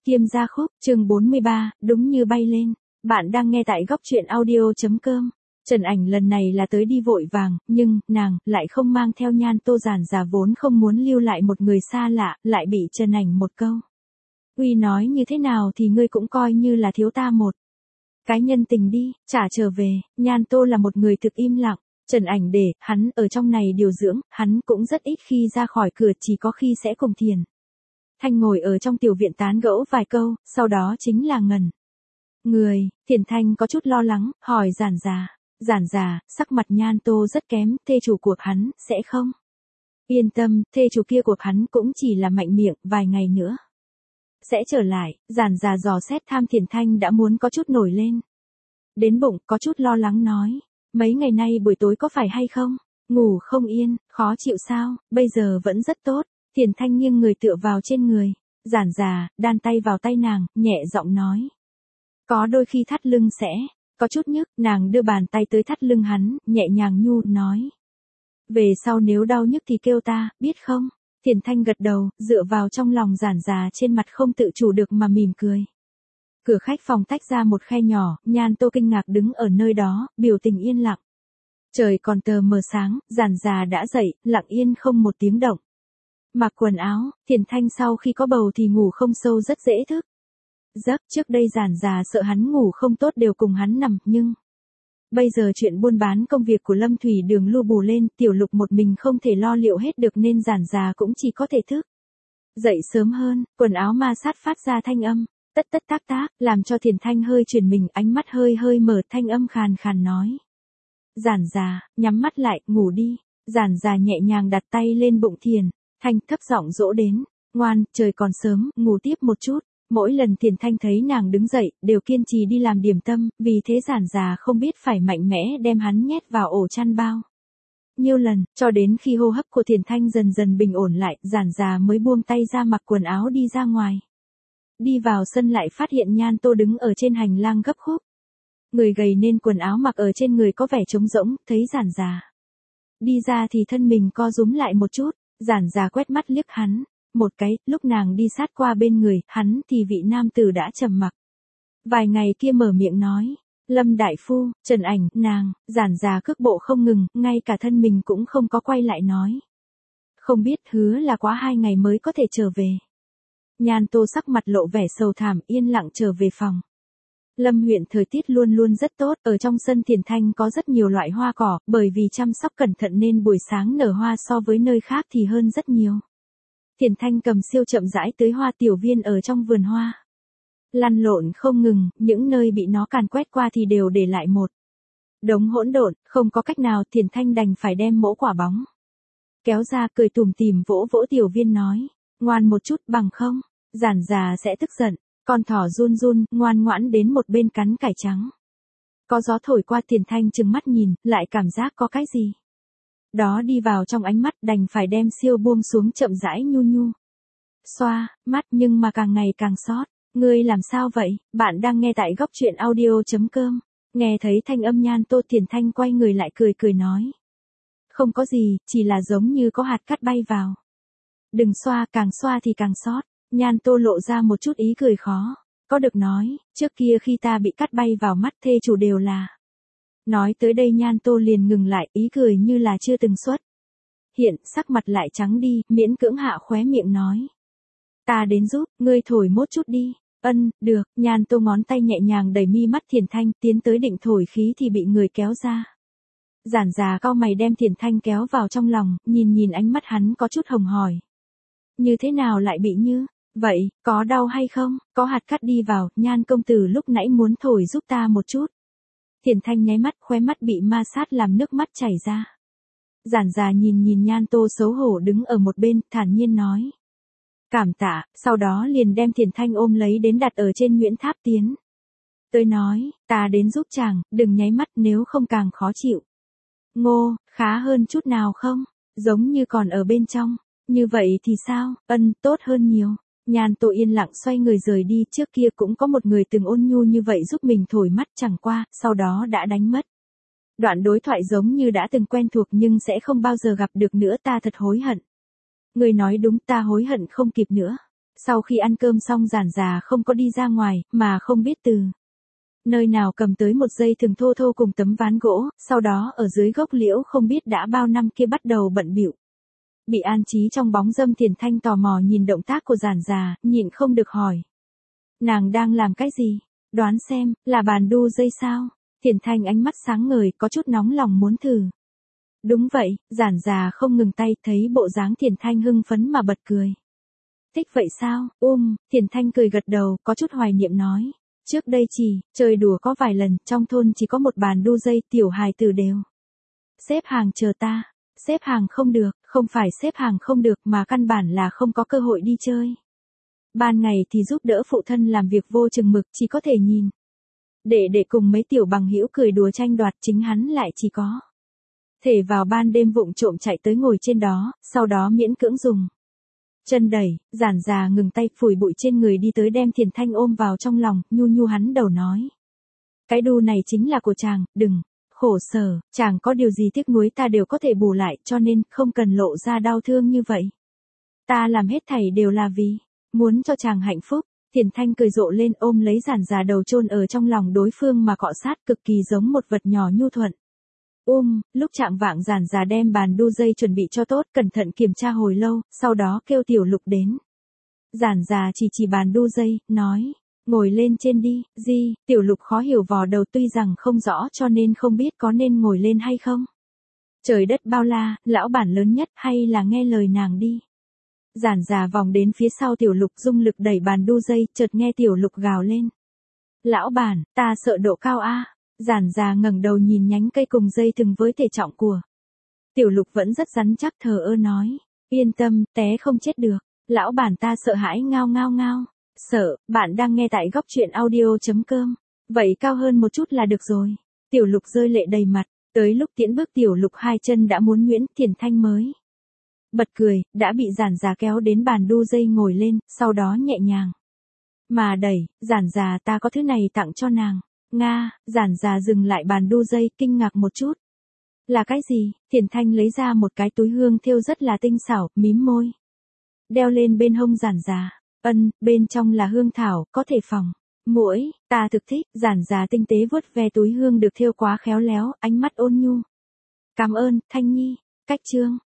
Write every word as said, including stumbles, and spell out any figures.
Kiêm gia khúc, chương bốn mươi ba, đúng như bay lên. Bạn đang nghe tại góc truyện audio.com. Trần Ảnh lần này là tới đi vội vàng, nhưng, nàng, lại không mang theo Nhan Tô Giản Già vốn không muốn lưu lại một người xa lạ, lại bị Trần Ảnh một câu. Uy nói như thế nào thì ngươi cũng coi như là thiếu ta một cái nhân tình đi, trả trở về. Nhan Tô là một người thực im lặng. Trần Ảnh để hắn ở trong này điều dưỡng, hắn cũng rất ít khi ra khỏi cửa, chỉ có khi sẽ cùng Thiền Thanh ngồi ở trong tiểu viện tán gẫu vài câu, sau đó chính là ngẩn người. Thiền Thanh có chút lo lắng, hỏi Giản Già. Giản Già, sắc mặt Nhan Tô rất kém, thê chủ của hắn, sẽ không? Yên tâm, thê chủ kia của hắn cũng chỉ là mạnh miệng, vài ngày nữa sẽ trở lại. Giản Già dò xét tham Thiền Thanh đã muốn có chút nổi lên đến bụng, có chút lo lắng nói. Mấy ngày nay buổi tối có phải hay không? Ngủ không yên, khó chịu sao? Bây giờ vẫn rất tốt. Thiền Thanh nghiêng người tựa vào trên người Giản Già, đan tay vào tay nàng, nhẹ giọng nói. Có đôi khi thắt lưng sẽ có chút nhức. Nàng đưa bàn tay tới thắt lưng hắn, nhẹ nhàng nhu, nói. Về sau nếu đau nhức thì kêu ta, biết không? Thiền Thanh gật đầu, dựa vào trong lòng Giản Già, trên mặt không tự chủ được mà mỉm cười. Cửa khách phòng tách ra một khe nhỏ, Nhan Tô kinh ngạc đứng ở nơi đó, biểu tình yên lặng. Trời còn tờ mờ sáng, Giản Già đã dậy, lặng yên không một tiếng động. Mặc quần áo, Thiền Thanh sau khi có bầu thì ngủ không sâu rất dễ thức giấc. Trước đây Giản Già sợ hắn ngủ không tốt đều cùng hắn nằm, nhưng bây giờ chuyện buôn bán công việc của Lâm Thủy Đường lu bù lên, Tiểu Lục một mình không thể lo liệu hết được nên Giản Già cũng chỉ có thể thức dậy sớm hơn. Quần áo ma sát phát ra thanh âm tất tất tác tác, làm cho Thiền Thanh hơi chuyển mình, ánh mắt hơi hơi mở, thanh âm khàn khàn nói. Giản Già, nhắm mắt lại, ngủ đi. Giản Già nhẹ nhàng đặt tay lên bụng Thiền Thanh, thấp giọng dỗ đến. Ngoan, trời còn sớm, ngủ tiếp một chút. Mỗi lần Thiền Thanh thấy nàng đứng dậy, đều kiên trì đi làm điểm tâm, vì thế Giản Già không biết phải mạnh mẽ đem hắn nhét vào ổ chăn bao nhiêu lần, cho đến khi hô hấp của Thiền Thanh dần dần bình ổn lại, Giản Già mới buông tay ra mặc quần áo đi ra ngoài. Đi vào sân lại phát hiện Nhan Tô đứng ở trên hành lang gấp khúc. Người gầy nên quần áo mặc ở trên người có vẻ trống rỗng, thấy Giản Già đi ra thì thân mình co rúm lại một chút. Giản Già quét mắt liếc hắn một cái, lúc nàng đi sát qua bên người hắn thì vị nam tử đã trầm mặc vài ngày kia mở miệng nói. Lâm đại phu, Trần Ảnh, nàng. Giản Già cước bộ không ngừng, ngay cả thân mình cũng không có quay lại nói. Không biết, hứa là quá hai ngày mới có thể trở về. Nhan Tô sắc mặt lộ vẻ sầu thảm, yên lặng trở về phòng. Lâm huyện thời tiết luôn luôn rất tốt, ở trong sân Thiền Thanh có rất nhiều loại hoa cỏ, bởi vì chăm sóc cẩn thận nên buổi sáng nở hoa so với nơi khác thì hơn rất nhiều. Thiền Thanh cầm siêu chậm rãi tới hoa tiểu viên ở trong vườn hoa. Lăn lộn không ngừng, những nơi bị nó càn quét qua thì đều để lại một đống hỗn độn, không có cách nào, Thiền Thanh đành phải đem mỗ quả bóng kéo ra, cười tủm tỉm vỗ vỗ tiểu viên nói. Ngoan một chút, bằng không, Giản Già sẽ tức giận. Con thỏ run run, ngoan ngoãn đến một bên cắn cải trắng. Có gió thổi qua, Thiền Thanh trừng mắt nhìn, lại cảm giác có cái gì đó đi vào trong ánh mắt, đành phải đem siêu buông xuống chậm rãi nhu nhu xoa mắt, nhưng mà càng ngày càng xót. Ngươi làm sao vậy? Bạn đang nghe tại góc truyện audio.com. Nghe thấy thanh âm Nhan Tô, Thiền Thanh quay người lại cười cười nói. Không có gì, chỉ là giống như có hạt cát bay vào. Đừng xoa, càng xoa thì càng xót. Nhan Tô lộ ra một chút ý cười khó có được nói. Trước kia khi ta bị cắt bay vào mắt, thê chủ đều là. Nói tới đây Nhan Tô liền ngừng lại, ý cười như là chưa từng xuất hiện, sắc mặt lại trắng đi, miễn cưỡng hạ khóe miệng nói. Ta đến giúp, ngươi thổi mốt chút đi. Ân, được. Nhan Tô ngón tay nhẹ nhàng đẩy mi mắt Thiền Thanh, tiến tới định thổi khí thì bị người kéo ra. Giản Già cau mày đem Thiền Thanh kéo vào trong lòng, nhìn nhìn ánh mắt hắn có chút hồng hỏi. Như thế nào lại bị như vậy, có đau hay không? Có hạt cát đi vào, Nhan công tử lúc nãy muốn thổi giúp ta một chút. Thiền Thanh nháy mắt, khóe mắt bị ma sát làm nước mắt chảy ra. Giản Già nhìn nhìn Nhan Tô xấu hổ đứng ở một bên, thản nhiên nói. Cảm tạ, sau đó liền đem Thiền Thanh ôm lấy đến đặt ở trên Nguyễn Tháp tiến. Tôi nói, ta đến giúp chàng, đừng nháy mắt nếu không càng khó chịu. Ngô, khá hơn chút nào không? Giống như còn ở bên trong. Như vậy thì sao? Ân, tốt hơn nhiều. Nhan Tô yên lặng xoay người rời đi, trước kia cũng có một người từng ôn nhu như vậy giúp mình thổi mắt, chẳng qua, sau đó đã đánh mất. Đoạn đối thoại giống như đã từng quen thuộc nhưng sẽ không bao giờ gặp được nữa, ta thật hối hận. Người nói đúng, ta hối hận không kịp nữa. Sau khi ăn cơm xong Giản Già không có đi ra ngoài, mà không biết từ nơi nào cầm tới một dây thừng thô thô cùng tấm ván gỗ, sau đó ở dưới gốc liễu không biết đã bao năm kia bắt đầu bận bịu. Bị an trí trong bóng râm Thiển Thanh tò mò nhìn động tác của Giản Già, nhịn không được hỏi. Nàng đang làm cái gì? Đoán xem, là bàn đu dây sao? Thiển Thanh ánh mắt sáng ngời, có chút nóng lòng muốn thử. Đúng vậy, Giản Già không ngừng tay, thấy bộ dáng Thiển Thanh hưng phấn mà bật cười. Thích vậy sao? Um, Thiển Thanh cười gật đầu, có chút hoài niệm nói. Trước đây chỉ, chơi đùa có vài lần, trong thôn chỉ có một bàn đu dây, tiểu hài tử đều xếp hàng chờ ta. Xếp hàng không được, không phải xếp hàng không được mà căn bản là không có cơ hội đi chơi. Ban ngày thì giúp đỡ phụ thân làm việc vô chừng mực, chỉ có thể nhìn. Để để cùng mấy tiểu bằng hữu cười đùa tranh đoạt, chính hắn lại chỉ có thể vào ban đêm vụng trộm chạy tới ngồi trên đó, sau đó miễn cưỡng dùng chân đẩy. Giản Già ngừng tay, phủi bụi trên người đi tới đem Thiển Thanh ôm vào trong lòng, nhu nhu hắn đầu nói. Cái đu này chính là của chàng, đừng khổ sở, chàng có điều gì tiếc nuối ta đều có thể bù lại, cho nên không cần lộ ra đau thương như vậy. Ta làm hết thảy đều là vì muốn cho chàng hạnh phúc. Thiển Thanh cười rộ lên, ôm lấy Giản Già đầu chôn ở trong lòng đối phương mà cọ sát, cực kỳ giống một vật nhỏ nhu thuận. Um, lúc chạng vạng Giản Già đem bàn đu dây chuẩn bị cho tốt, cẩn thận kiểm tra hồi lâu, sau đó kêu Tiểu Lục đến. Giản Già chỉ chỉ bàn đu dây, nói, ngồi lên trên đi. Gì? Tiểu Lục khó hiểu vò đầu, tuy rằng không rõ cho nên không biết có nên ngồi lên hay không. Trời đất bao la, lão bản lớn nhất, hay là nghe lời nàng đi. Giản Già vòng đến phía sau Tiểu Lục, dung lực đẩy bàn đu dây, chợt nghe Tiểu Lục gào lên. Lão bản, ta sợ độ cao a. Giản Già ngẩng đầu nhìn nhánh cây cùng dây thừng với thể trọng của Tiểu Lục vẫn rất rắn chắc, thờ ơ nói. Yên tâm, té không chết được. Lão bản ta sợ hãi ngao ngao ngao. Sợ, bạn đang nghe tại góc truyện audio.com. Vậy cao hơn một chút là được rồi. Tiểu Lục rơi lệ đầy mặt, tới lúc tiễn bước Tiểu Lục hai chân đã muốn nhuyễn, Thiển Thanh mới bật cười, đã bị Giản Già kéo đến bàn đu dây ngồi lên, sau đó nhẹ nhàng mà đẩy. Giản Già, ta có thứ này tặng cho nàng. Nga. Giản Già dừng lại bàn đu dây, kinh ngạc một chút. Là cái gì? Thiển Thanh lấy ra một cái túi hương thêu rất là tinh xảo, mím môi, đeo lên bên hông Giản Già. Ân, bên trong là hương thảo, có thể phòng muỗi, ta thực thích. Giản Già tinh tế vuốt ve túi hương được thêu quá khéo léo, ánh mắt ôn nhu. Cảm ơn, Thanh Nhi. Cách chương